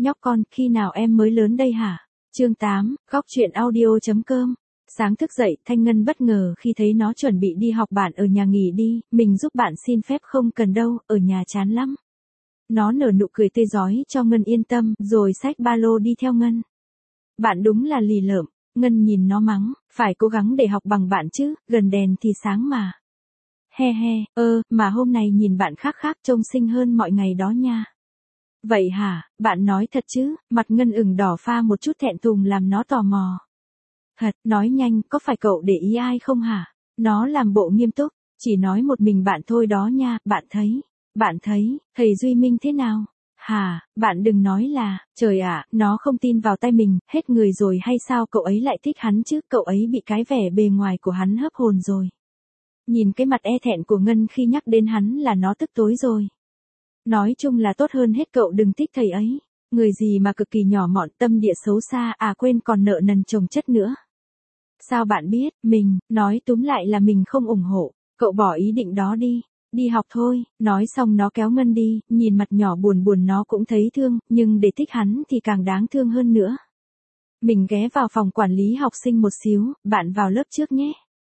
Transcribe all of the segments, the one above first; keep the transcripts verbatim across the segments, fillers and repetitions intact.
nhóc con, khi nào em mới lớn đây hả? Chương tám, góc truyện audio.com. Sáng thức dậy, Thanh Ngân bất ngờ khi thấy nó chuẩn bị đi học, bạn ở nhà nghỉ đi, mình giúp bạn xin phép. Không cần đâu, ở nhà chán lắm. Nó nở nụ cười tươi rói cho Ngân yên tâm, rồi xách ba lô đi theo Ngân. Bạn đúng là lì lợm. Ngân nhìn nó mắng, phải cố gắng để học bằng bạn chứ, gần đèn thì sáng mà. He he, ơ, mà hôm nay nhìn bạn khác khác, trông xinh hơn mọi ngày đó nha. Vậy hả, bạn nói thật chứ? Mặt Ngân ửng đỏ pha một chút thẹn thùng làm nó tò mò. Thật, nói nhanh, có phải cậu để ý ai không hả? Nó làm bộ nghiêm túc, chỉ nói một mình bạn thôi đó nha. Bạn thấy, bạn thấy, thầy Duy Minh thế nào? Hả, bạn đừng nói là, trời ạ, nó không tin vào tay mình, hết người rồi hay sao? Cậu ấy lại thích hắn chứ, cậu ấy bị cái vẻ bề ngoài của hắn hấp hồn rồi. Nhìn cái mặt e thẹn của Ngân khi nhắc đến hắn là nó tức tối rồi. Nói chung là tốt hơn hết cậu đừng thích thầy ấy. Người gì mà cực kỳ nhỏ mọn, tâm địa xấu xa, à quên còn nợ nần chồng chất nữa. Sao bạn biết? Mình, nói túm lại là mình không ủng hộ. Cậu bỏ ý định đó đi. Đi học thôi. Nói xong nó kéo Ngân đi, nhìn mặt nhỏ buồn buồn nó cũng thấy thương, nhưng để thích hắn thì càng đáng thương hơn nữa. Mình ghé vào phòng quản lý học sinh một xíu, bạn vào lớp trước nhé.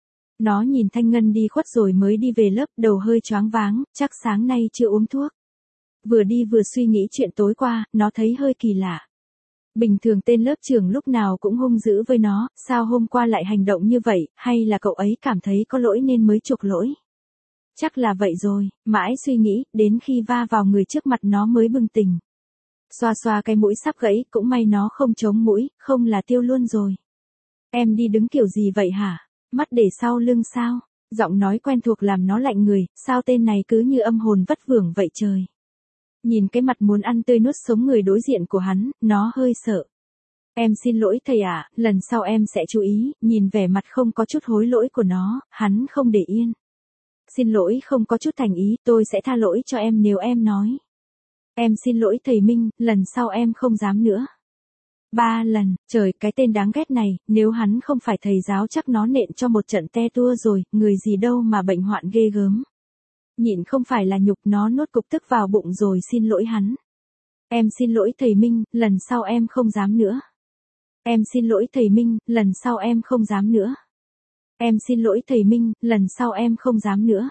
Nó nhìn Thanh Ngân đi khuất rồi mới đi về lớp, đầu hơi choáng váng, chắc sáng nay chưa uống thuốc. Vừa đi vừa suy nghĩ chuyện tối qua, nó thấy hơi kỳ lạ. Bình thường tên lớp trưởng lúc nào cũng hung dữ với nó, sao hôm qua lại hành động như vậy, hay là cậu ấy cảm thấy có lỗi nên mới chuộc lỗi? Chắc là vậy rồi, mãi suy nghĩ, đến khi va vào người trước mặt nó mới bừng tỉnh. Xoa xoa cái mũi sắp gãy, cũng may nó không chống mũi, không là tiêu luôn rồi. Em đi đứng kiểu gì vậy hả? Mắt để sau lưng sao? Giọng nói quen thuộc làm nó lạnh người, sao tên này cứ như âm hồn vất vưởng vậy trời. Nhìn cái mặt muốn ăn tươi nuốt sống người đối diện của hắn, nó hơi sợ. Em xin lỗi thầy ạ, lần sau em sẽ chú ý. Nhìn vẻ mặt không có chút hối lỗi của nó, hắn không để yên. Xin lỗi không có chút thành ý, tôi sẽ tha lỗi cho em nếu em nói. Em xin lỗi thầy Minh, lần sau em không dám nữa. Ba lần, trời, cái tên đáng ghét này, nếu hắn không phải thầy giáo chắc nó nện cho một trận te tua rồi, người gì đâu mà bệnh hoạn ghê gớm. Nhịn không phải là nhục, nó nuốt cục tức vào bụng rồi xin lỗi hắn. Em xin lỗi thầy Minh, lần sau em không dám nữa. Em xin lỗi thầy Minh, lần sau em không dám nữa. Em xin lỗi thầy Minh, lần sau em không dám nữa.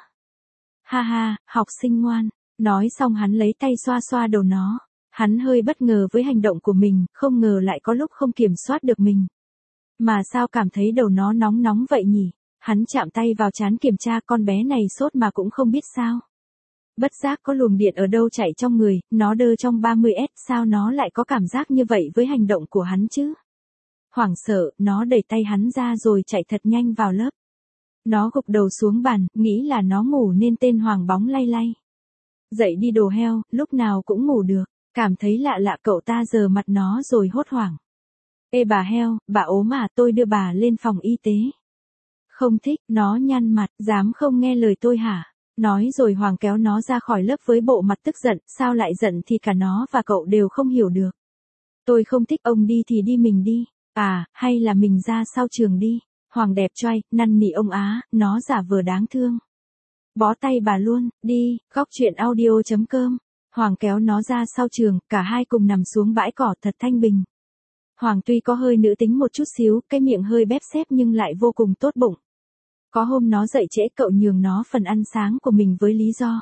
Ha ha, học sinh ngoan. Nói xong hắn lấy tay xoa xoa đầu nó. Hắn hơi bất ngờ với hành động của mình, không ngờ lại có lúc không kiểm soát được mình. Mà sao cảm thấy đầu nó nóng nóng vậy nhỉ? Hắn chạm tay vào trán kiểm tra, con bé này sốt mà cũng không biết sao. Bất giác có luồng điện ở đâu chạy trong người, nó đơ trong ba mươi S, sao nó lại có cảm giác như vậy với hành động của hắn chứ? Hoảng sợ, nó đẩy tay hắn ra rồi chạy thật nhanh vào lớp. Nó gục đầu xuống bàn, nghĩ là nó ngủ nên tên Hoàng Bóng lay lay. Dậy đi đồ heo, lúc nào cũng ngủ được. Cảm thấy lạ lạ cậu ta giơ mặt nó rồi hốt hoảng. Ê bà heo, bà ốm à, tôi đưa bà lên phòng y tế. Không thích, nó nhăn mặt, dám không nghe lời tôi hả? Nói rồi Hoàng kéo nó ra khỏi lớp với bộ mặt tức giận, sao lại giận thì cả nó và cậu đều không hiểu được. Tôi không thích, ông đi thì đi mình đi. À, hay là mình ra sau trường đi. Hoàng đẹp trai, năn nỉ ông á, nó giả vờ đáng thương. Bó tay bà luôn, đi, góc truyện audio.com. Hoàng kéo nó ra sau trường, cả hai cùng nằm xuống bãi cỏ thật thanh bình. Hoàng tuy có hơi nữ tính một chút xíu, cái miệng hơi bép xép nhưng lại vô cùng tốt bụng. Có hôm nó dậy trễ cậu nhường nó phần ăn sáng của mình với lý do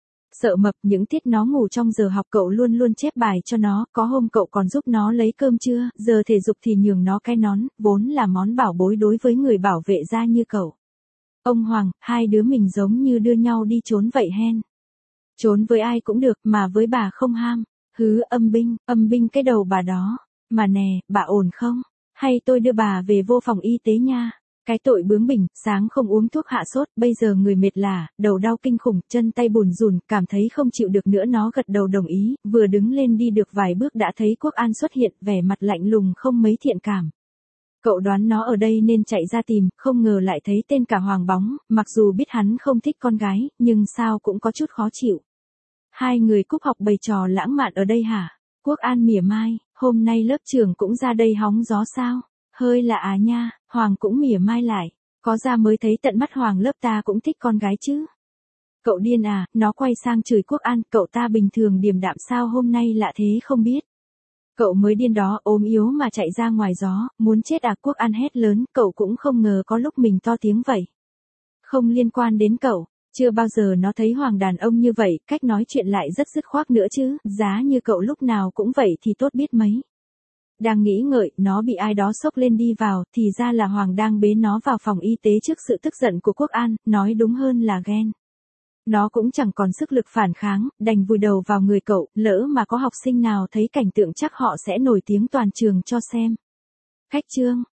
sợ mập, những tiết nó ngủ trong giờ học cậu luôn luôn chép bài cho nó, có hôm cậu còn giúp nó lấy cơm trưa, giờ thể dục thì nhường nó cái nón, vốn là món bảo bối đối với người bảo vệ da như cậu. Ông Hoàng, hai đứa mình giống như đưa nhau đi trốn vậy hen. Trốn với ai cũng được, mà với bà không ham. Hứ, âm binh, âm binh cái đầu bà đó. Mà nè, bà ổn không? Hay tôi đưa bà về vô phòng y tế nha. Cái tội bướng bỉnh, sáng không uống thuốc hạ sốt, bây giờ người mệt lả, đầu đau kinh khủng, chân tay bùn rùn, cảm thấy không chịu được nữa. Nó gật đầu đồng ý, vừa đứng lên đi được vài bước đã thấy Quốc An xuất hiện, vẻ mặt lạnh lùng không mấy thiện cảm. Cậu đoán nó ở đây nên chạy ra tìm, không ngờ lại thấy tên cả Hoàng Bóng, mặc dù biết hắn không thích con gái, nhưng sao cũng có chút khó chịu. Hai người cúp học bày trò lãng mạn ở đây hả? Quốc An mỉa mai, hôm nay lớp trưởng cũng ra đây hóng gió sao? Hơi lạ à nha, Hoàng cũng mỉa mai lại, có ra mới thấy tận mắt Hoàng lớp ta cũng thích con gái chứ. Cậu điên à, nó quay sang chửi Quốc An, cậu ta bình thường điềm đạm sao hôm nay lạ thế không biết. Cậu mới điên đó, ốm yếu mà chạy ra ngoài gió, muốn chết à? Quốc An hét lớn, cậu cũng không ngờ có lúc mình to tiếng vậy. Không liên quan đến cậu, chưa bao giờ nó thấy Hoàng đàn ông như vậy, cách nói chuyện lại rất dứt khoát nữa chứ, giá như cậu lúc nào cũng vậy thì tốt biết mấy. Đang nghĩ ngợi, nó bị ai đó xốc lên đi vào, thì ra là Hoàng đang bế nó vào phòng y tế trước sự tức giận của Quốc An, nói đúng hơn là ghen. Nó cũng chẳng còn sức lực phản kháng, đành vùi đầu vào người cậu, lỡ mà có học sinh nào thấy cảnh tượng chắc họ sẽ nổi tiếng toàn trường cho xem. Khách trương.